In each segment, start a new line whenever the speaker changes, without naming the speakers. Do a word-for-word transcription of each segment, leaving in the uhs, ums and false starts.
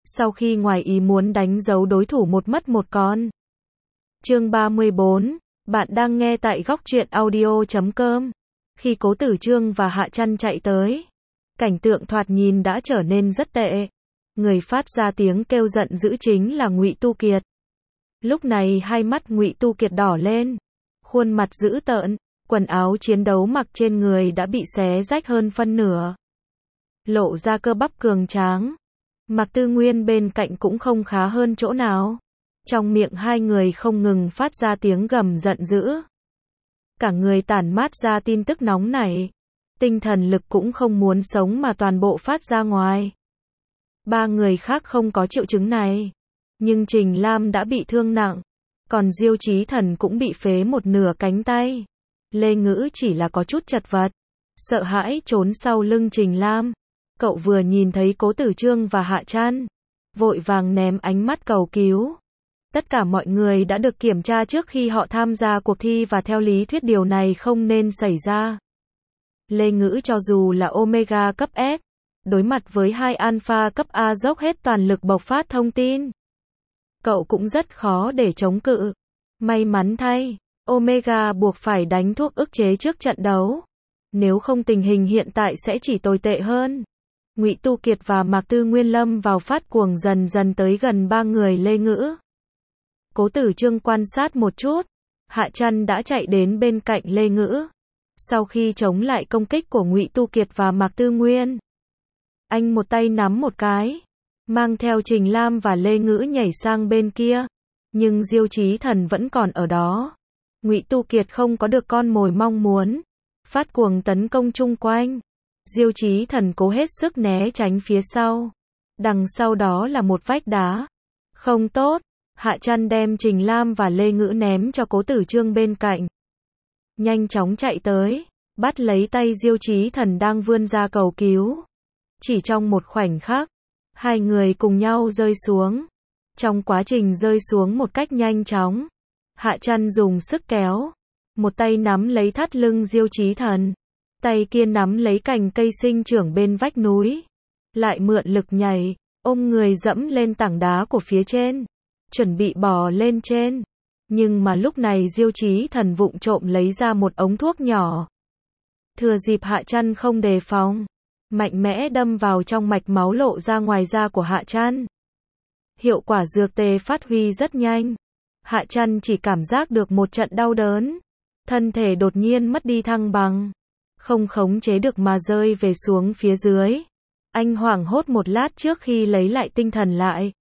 sau khi ngoài ý muốn đánh dấu đối thủ một mất một con. Chương ba mươi bốn, bạn đang nghe tại góc truyện audio chấm com. Khi Cố Tử Trương và Hạ Trăn chạy tới, cảnh tượng thoạt nhìn đã trở nên rất tệ. Người phát ra tiếng kêu giận dữ chính là Ngụy Tu Kiệt. Lúc này hai mắt Ngụy Tu Kiệt đỏ lên, khuôn mặt dữ tợn, quần áo chiến đấu mặc trên người đã bị xé rách hơn phân nửa, lộ ra cơ bắp cường tráng. Mạc Tư Nguyên bên cạnh cũng không khá hơn chỗ nào. Trong miệng hai người không ngừng phát ra tiếng gầm giận dữ. Cả người tản mát ra tin tức nóng nảy. Tinh thần lực cũng không muốn sống mà toàn bộ phát ra ngoài. Ba người khác không có triệu chứng này. Nhưng Trình Lam đã bị thương nặng. Còn Diêu Chí Thần cũng bị phế một nửa cánh tay. Lê Ngữ chỉ là có chút chật vật, sợ hãi trốn sau lưng Trình Lam. Cậu vừa nhìn thấy Cố Tử Trương và Hạ Trăn, vội vàng ném ánh mắt cầu cứu. Tất cả mọi người đã được kiểm tra trước khi họ tham gia cuộc thi và theo lý thuyết điều này không nên xảy ra. Lê Ngữ cho dù là Omega cấp S, đối mặt với hai Alpha cấp A dốc hết toàn lực bộc phát thông tin, cậu cũng rất khó để chống cự. May mắn thay, Omega buộc phải đánh thuốc ức chế trước trận đấu. Nếu không tình hình hiện tại sẽ chỉ tồi tệ hơn. Ngụy Tu Kiệt và Mạc Tư Nguyên lâm vào phát cuồng dần dần tới gần ba người Lê Ngữ. Cố Tử Trương quan sát một chút, Hạ Trăn đã chạy đến bên cạnh Lê Ngữ. Sau khi chống lại công kích của Ngụy Tu Kiệt và Mạc Tư Nguyên, anh một tay nắm một cái, mang theo Trình Lam và Lê Ngữ nhảy sang bên kia. Nhưng Diêu Chí Thần vẫn còn ở đó. Ngụy Tu Kiệt không có được con mồi mong muốn, phát cuồng tấn công chung quanh. Diêu Chí Thần cố hết sức né tránh phía sau. Đằng sau đó là một vách đá. Không tốt, Hạ Trăn đem Trình Lam và Lê Ngữ ném cho Cố Tử Trương bên cạnh. Nhanh chóng chạy tới, bắt lấy tay Diêu Chí Thần đang vươn ra cầu cứu. Chỉ trong một khoảnh khắc, hai người cùng nhau rơi xuống. Trong quá trình rơi xuống một cách nhanh chóng, Hạ Trăn dùng sức kéo, một tay nắm lấy thắt lưng Diêu Chí Thần, tay kia nắm lấy cành cây sinh trưởng bên vách núi, lại mượn lực nhảy, ôm người dẫm lên tảng đá của phía trên, chuẩn bị bò lên trên. Nhưng mà lúc này Diêu Chí Thần vụng trộm lấy ra một ống thuốc nhỏ. Thừa dịp Hạ Trăn không đề phòng, mạnh mẽ đâm vào trong mạch máu lộ ra ngoài da của Hạ Trăn. Hiệu quả dược tề phát huy rất nhanh. Hạ Trăn chỉ cảm giác được một trận đau đớn. Thân thể đột nhiên mất đi thăng bằng. Không khống chế được mà rơi về xuống phía dưới. Anh hoảng hốt một lát trước khi lấy lại tinh thần lại.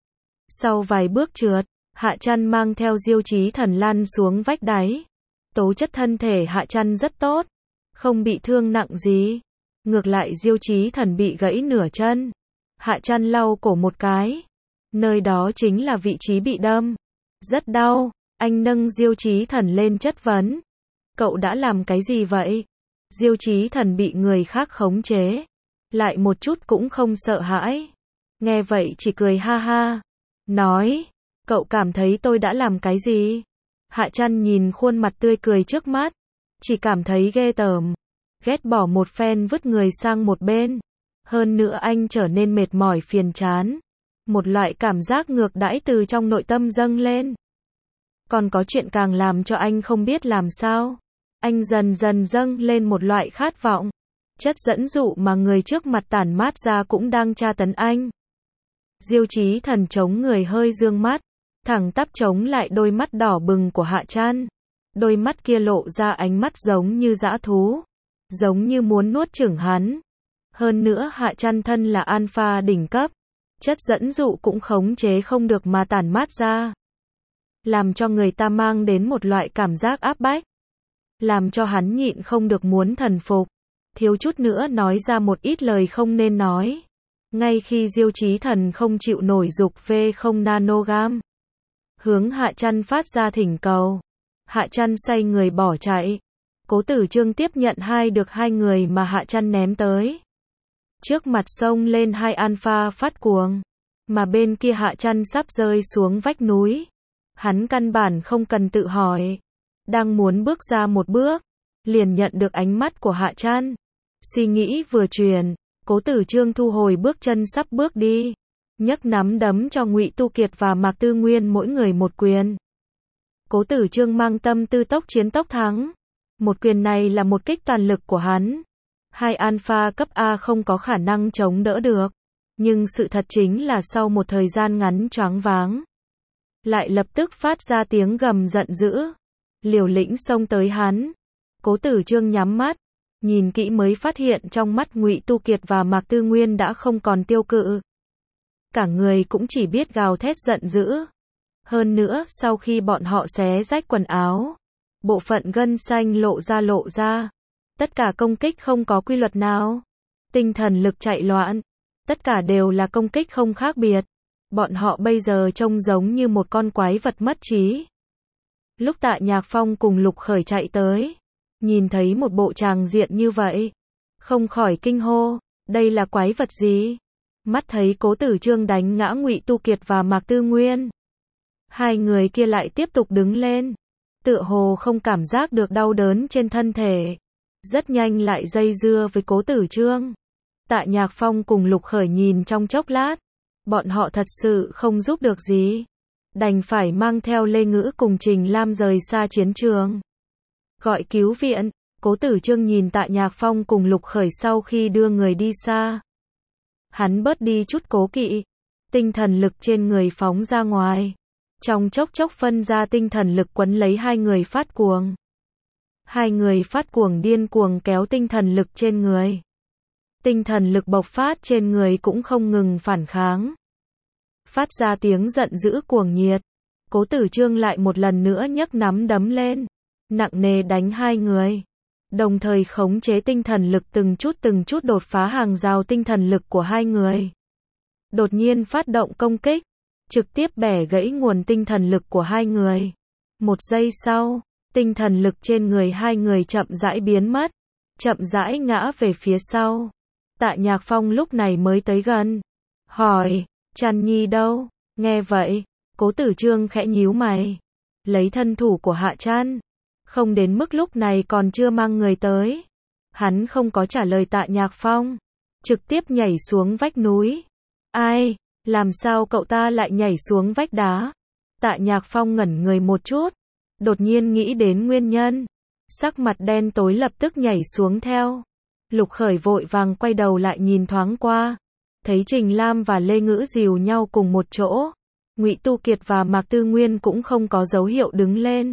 Sau vài bước trượt, Hạ Trăn mang theo Diêu Chí Thần lăn xuống vách đáy. Tố chất thân thể Hạ Trăn rất tốt, không bị thương nặng gì. Ngược lại Diêu Chí Thần bị gãy nửa chân. Hạ Trăn lau cổ một cái. Nơi đó chính là vị trí bị đâm. Rất đau. Anh nâng Diêu Chí Thần lên chất vấn. Cậu đã làm cái gì vậy? Diêu Chí Thần bị người khác khống chế, lại một chút cũng không sợ hãi. Nghe vậy chỉ cười ha ha. Nói, cậu cảm thấy tôi đã làm cái gì? Hạ Trăn nhìn khuôn mặt tươi cười trước mắt, chỉ cảm thấy ghê tởm. Ghét bỏ một phen vứt người sang một bên. Hơn nữa anh trở nên mệt mỏi phiền chán. Một loại cảm giác ngược đãi từ trong nội tâm dâng lên. Còn có chuyện càng làm cho anh không biết làm sao. Anh dần dần dâng lên một loại khát vọng. Chất dẫn dụ mà người trước mặt tản mát ra cũng đang tra tấn anh. Diêu Chí Thần chống người hơi dương mắt, thẳng tắp chống lại đôi mắt đỏ bừng của Hạ Trăn. Đôi mắt kia lộ ra ánh mắt giống như dã thú, giống như muốn nuốt chửng hắn. Hơn nữa Hạ Trăn thân là alpha đỉnh cấp, chất dẫn dụ cũng khống chế không được mà tản mát ra, làm cho người ta mang đến một loại cảm giác áp bách, làm cho hắn nhịn không được muốn thần phục, thiếu chút nữa nói ra một ít lời không nên nói. Ngay khi Diêu Chí Thần không chịu nổi dục V không nanogam, hướng Hạ Trăn phát ra thỉnh cầu, Hạ Trăn xoay người bỏ chạy. Cố Tử Trương tiếp nhận hai được hai người mà Hạ Trăn ném tới. Trước mặt xông lên hai alpha phát cuồng, mà bên kia Hạ Trăn sắp rơi xuống vách núi. Hắn căn bản không cần tự hỏi, đang muốn bước ra một bước, liền nhận được ánh mắt của Hạ Trăn. Suy nghĩ vừa chuyển, Cố Tử Trương thu hồi bước chân sắp bước đi. nhấc nắm đấm cho Ngụy Tu Kiệt và Mạc Tư Nguyên mỗi người một quyền. Cố Tử Trương mang tâm tư tốc chiến tốc thắng. Một quyền này là một kích toàn lực của hắn. Hai alpha cấp A không có khả năng chống đỡ được. Nhưng sự thật chính là sau một thời gian ngắn choáng váng, lại lập tức phát ra tiếng gầm giận dữ, liều lĩnh xông tới hắn. Cố Tử Trương nhắm mắt, nhìn kỹ mới phát hiện trong mắt Ngụy Tu Kiệt và Mạc Tư Nguyên đã không còn tiêu cự. Cả người cũng chỉ biết gào thét giận dữ. Hơn nữa, sau khi bọn họ xé rách quần áo, bộ phận gân xanh lộ ra lộ ra. Tất cả công kích không có quy luật nào. Tinh thần lực chạy loạn. Tất cả đều là công kích không khác biệt. Bọn họ bây giờ trông giống như một con quái vật mất trí. Lúc Tạ Nhạc Phong cùng Lục Khởi chạy tới, nhìn thấy một bộ tràng diện như vậy, không khỏi kinh hô, đây là quái vật gì? Mắt thấy Cố Tử Trương đánh ngã Ngụy Tu Kiệt và Mạc Tư Nguyên, hai người kia lại tiếp tục đứng lên, tựa hồ không cảm giác được đau đớn trên thân thể, rất nhanh lại dây dưa với Cố Tử Trương. Tạ Nhạc Phong cùng Lục Khởi nhìn trong chốc lát, bọn họ thật sự không giúp được gì, đành phải mang theo Lê Ngữ cùng Trình Lam rời xa chiến trường, gọi cứu viện. Cố Tử Trương nhìn Tạ Nhạc Phong cùng Lục Khởi sau khi đưa người đi xa, hắn bớt đi chút cố kỵ, tinh thần lực trên người phóng ra ngoài, trong chốc chốc phân ra tinh thần lực quấn lấy hai người phát cuồng. Hai người phát cuồng điên cuồng kéo tinh thần lực trên người. Tinh thần lực bộc phát trên người cũng không ngừng phản kháng, phát ra tiếng giận dữ cuồng nhiệt. Cố Tử Trương lại một lần nữa nhấc nắm đấm lên, nặng nề đánh hai người, đồng thời khống chế tinh thần lực từng chút từng chút đột phá hàng rào tinh thần lực của hai người. Đột nhiên phát động công kích, trực tiếp bẻ gãy nguồn tinh thần lực của hai người. Một giây sau, tinh thần lực trên người hai người chậm rãi biến mất, chậm rãi ngã về phía sau. Tạ Nhạc Phong lúc này mới tới gần, hỏi, Trăn Nhi đâu? Nghe vậy, Cố Tử Trương khẽ nhíu mày, lấy thân thủ của Hạ Trăn, không đến mức lúc này còn chưa mang người tới. Hắn không có trả lời Tạ Nhạc Phong, trực tiếp nhảy xuống vách núi. Ai? Làm sao cậu ta lại nhảy xuống vách đá? Tạ Nhạc Phong ngẩn người một chút, đột nhiên nghĩ đến nguyên nhân, sắc mặt đen tối lập tức nhảy xuống theo. Lục Khởi vội vàng quay đầu lại nhìn thoáng qua, thấy Trình Lam và Lê Ngữ dìu nhau cùng một chỗ. Ngụy Tu Kiệt và Mạc Tư Nguyên cũng không có dấu hiệu đứng lên,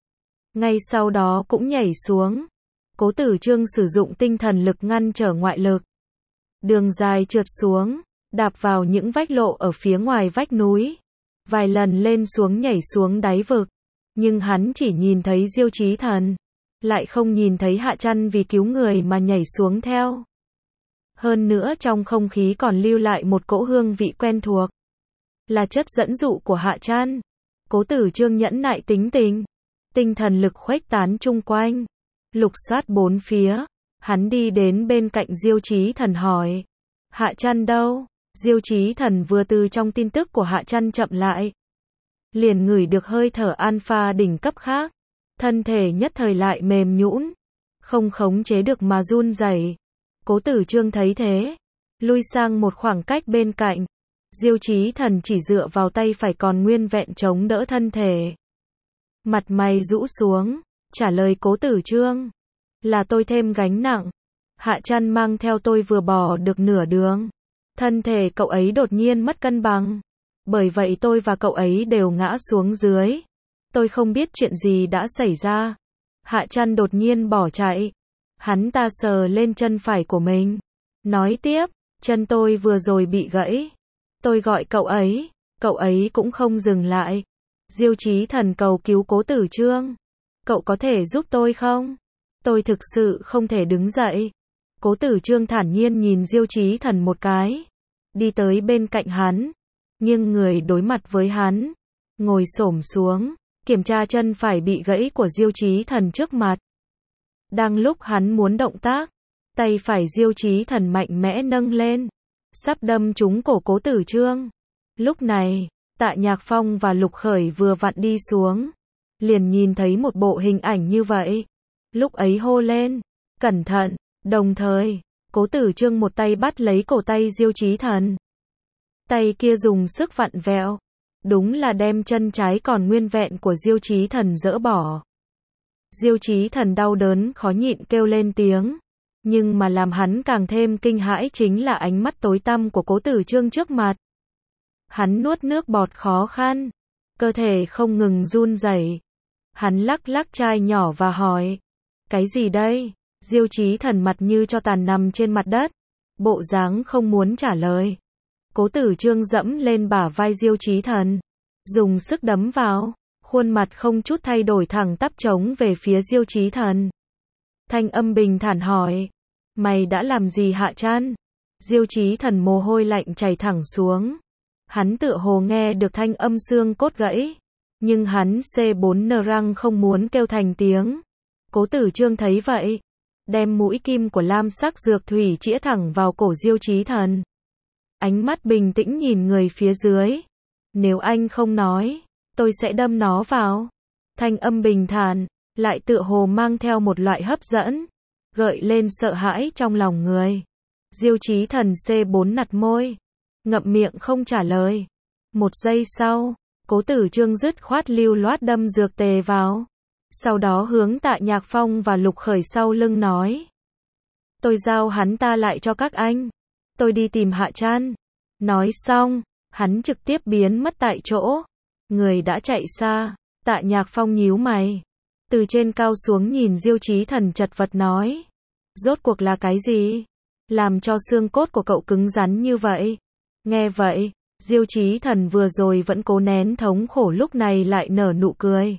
ngay sau đó cũng nhảy xuống. Cố Tử Trương sử dụng tinh thần lực ngăn trở ngoại lực, đường dài trượt xuống, đạp vào những vách lộ ở phía ngoài vách núi, vài lần lên xuống nhảy xuống đáy vực, nhưng hắn chỉ nhìn thấy Diêu Chí Thần, lại không nhìn thấy Hạ Trăn vì cứu người mà nhảy xuống theo. Hơn nữa trong không khí còn lưu lại một cỗ hương vị quen thuộc, là chất dẫn dụ của Hạ Trăn. Cố Tử Trương nhẫn nại tính tình, tinh thần lực khuếch tán chung quanh, lục soát bốn phía. Hắn đi đến bên cạnh Diêu Chí Thần hỏi, Hạ Trăn đâu? Diêu Chí Thần vừa từ trong tin tức của Hạ Trăn chậm lại, liền ngửi được hơi thở alpha đỉnh cấp khác, thân thể nhất thời lại mềm nhũn, không khống chế được mà run rẩy. Cố Tử Trương thấy thế, lui sang một khoảng cách bên cạnh. Diêu Chí Thần chỉ dựa vào tay phải còn nguyên vẹn chống đỡ thân thể, mặt mày rũ xuống, trả lời Cố Tử Trương, là tôi thêm gánh nặng. Hạ Trăn mang theo tôi vừa bỏ được nửa đường, thân thể cậu ấy đột nhiên mất cân bằng, bởi vậy tôi và cậu ấy đều ngã xuống dưới. Tôi không biết chuyện gì đã xảy ra. Hạ Trăn đột nhiên bỏ chạy. Hắn ta sờ lên chân phải của mình, nói tiếp, chân tôi vừa rồi bị gãy. Tôi gọi cậu ấy, cậu ấy cũng không dừng lại. Diêu Chí Thần cầu cứu Cố Tử Trương, cậu có thể giúp tôi không? Tôi thực sự không thể đứng dậy. Cố Tử Trương thản nhiên nhìn Diêu Chí Thần một cái, đi tới bên cạnh hắn, nghiêng người đối mặt với hắn, ngồi xổm xuống, kiểm tra chân phải bị gãy của Diêu Chí Thần trước mặt. Đang lúc hắn muốn động tác, tay phải Diêu Chí Thần mạnh mẽ nâng lên, sắp đâm trúng cổ Cố Tử Trương. Lúc này, Tạ Nhạc Phong và Lục Khởi vừa vặn đi xuống, liền nhìn thấy một bộ hình ảnh như vậy. Lúc ấy hô lên, cẩn thận, đồng thời, Cố Tử Trương một tay bắt lấy cổ tay Diêu Chí Thần, tay kia dùng sức vặn vẹo, đúng là đem chân trái còn nguyên vẹn của Diêu Chí Thần dỡ bỏ. Diêu Chí Thần đau đớn khó nhịn kêu lên tiếng, nhưng mà làm hắn càng thêm kinh hãi chính là ánh mắt tối tăm của Cố Tử Trương trước mặt. Hắn nuốt nước bọt khó khăn, cơ thể không ngừng run rẩy. Hắn lắc lắc chai nhỏ và hỏi, cái gì đây? Diêu Chí Thần mặt như cho tàn nằm trên mặt đất, bộ dáng không muốn trả lời. Cố Tử Trương dẫm lên bả vai Diêu Chí Thần, dùng sức đấm vào, khuôn mặt không chút thay đổi thẳng tắp trống về phía Diêu Chí Thần. Thanh âm bình thản hỏi, mày đã làm gì Hạ Trăn? Diêu Chí Thần mồ hôi lạnh chảy thẳng xuống. Hắn tựa hồ nghe được thanh âm xương cốt gãy, nhưng hắn C bốn N răng không muốn kêu thành tiếng. Cố Tử Trương thấy vậy, đem mũi kim của lam sắc dược thủy chĩa thẳng vào cổ Diêu Chí Thần. Ánh mắt bình tĩnh nhìn người phía dưới. Nếu anh không nói, tôi sẽ đâm nó vào. Thanh âm bình thản, lại tựa hồ mang theo một loại hấp dẫn, gợi lên sợ hãi trong lòng người. Diêu Chí Thần C bốn nặt môi, ngậm miệng không trả lời. Một giây sau, Cố Tử Trương dứt khoát lưu loát đâm dược tề vào. Sau đó hướng Tạ Nhạc Phong và Lục Khởi sau lưng nói, tôi giao hắn ta lại cho các anh, tôi đi tìm Hạ Trăn. Nói xong, hắn trực tiếp biến mất tại chỗ. Người đã chạy xa. Tạ Nhạc Phong nhíu mày, từ trên cao xuống nhìn Diêu Chí Thần chật vật nói, rốt cuộc là cái gì làm cho xương cốt của cậu cứng rắn như vậy? Nghe vậy, Diêu Chí Thần vừa rồi vẫn cố nén thống khổ lúc này lại nở nụ cười.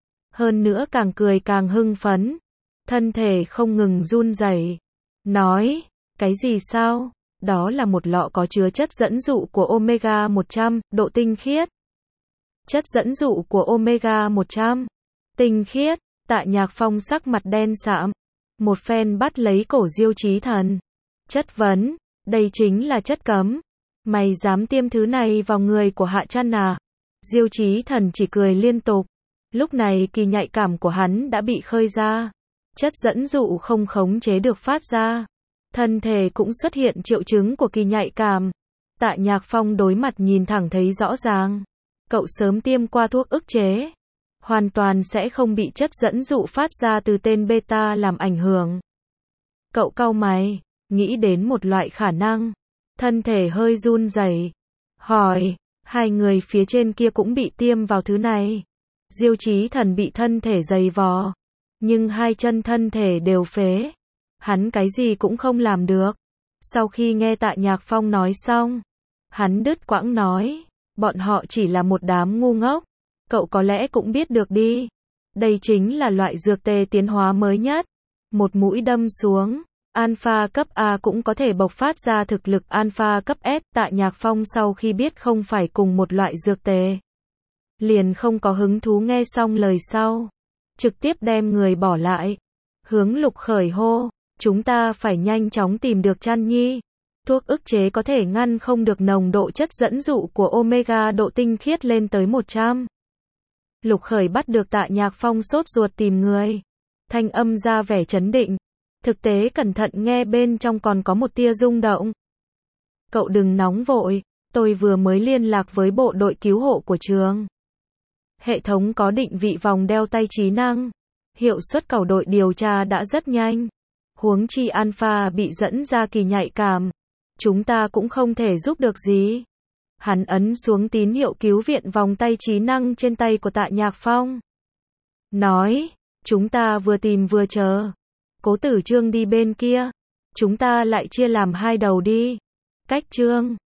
Hơn nữa càng cười càng hưng phấn, thân thể không ngừng run rẩy, nói, cái gì sao? Đó là một lọ có chứa chất dẫn dụ của omega một trăm, độ tinh khiết. Chất dẫn dụ của omega một trăm, tinh khiết. Tạ Nhạc Phong sắc mặt đen sạm, một phen bắt lấy cổ Diêu Chí Thần, chất vấn, đây chính là chất cấm, mày dám tiêm thứ này vào người của Hạ Trăn à? Diêu Chí Thần chỉ cười liên tục. Lúc này kỳ nhạy cảm của hắn đã bị khơi ra, chất dẫn dụ không khống chế được phát ra, thân thể cũng xuất hiện triệu chứng của kỳ nhạy cảm. Tạ Nhạc Phong đối mặt nhìn thẳng thấy rõ ràng, cậu sớm tiêm qua thuốc ức chế, hoàn toàn sẽ không bị chất dẫn dụ phát ra từ tên beta làm ảnh hưởng. Cậu cau mày, nghĩ đến một loại khả năng, thân thể hơi run rẩy, hỏi, hai người phía trên kia cũng bị tiêm vào thứ này? Diêu Chí Thần bị thân thể dày vò, nhưng hai chân thân thể đều phế, hắn cái gì cũng không làm được. Sau khi nghe Tạ Nhạc Phong nói xong, hắn đứt quãng nói, bọn họ chỉ là một đám ngu ngốc, cậu có lẽ cũng biết được đi. Đây chính là loại dược tề tiến hóa mới nhất. Một mũi đâm xuống, alpha cấp A cũng có thể bộc phát ra thực lực alpha cấp S. Tạ Nhạc Phong sau khi biết không phải cùng một loại dược tề, liền không có hứng thú nghe xong lời sau, trực tiếp đem người bỏ lại, hướng Lục Khởi hô, chúng ta phải nhanh chóng tìm được Trăn Nhi. Thuốc ức chế có thể ngăn không được nồng độ chất dẫn dụ của omega độ tinh khiết lên tới một trăm. Lục Khởi bắt được Tạ Nhạc Phong sốt ruột tìm người, thanh âm ra vẻ chấn định, thực tế cẩn thận nghe bên trong còn có một tia rung động. Cậu đừng nóng vội, tôi vừa mới liên lạc với bộ đội cứu hộ của trường. Hệ thống có định vị vòng đeo tay trí năng, hiệu suất cầu đội điều tra đã rất nhanh. Huống chi alpha bị dẫn ra kỳ nhạy cảm, chúng ta cũng không thể giúp được gì. Hắn ấn xuống tín hiệu cứu viện vòng tay trí năng trên tay của Tạ Nhạc Phong, nói, chúng ta vừa tìm vừa chờ. Cố Tử Trương đi bên kia, chúng ta lại chia làm hai đầu đi. Cách Trương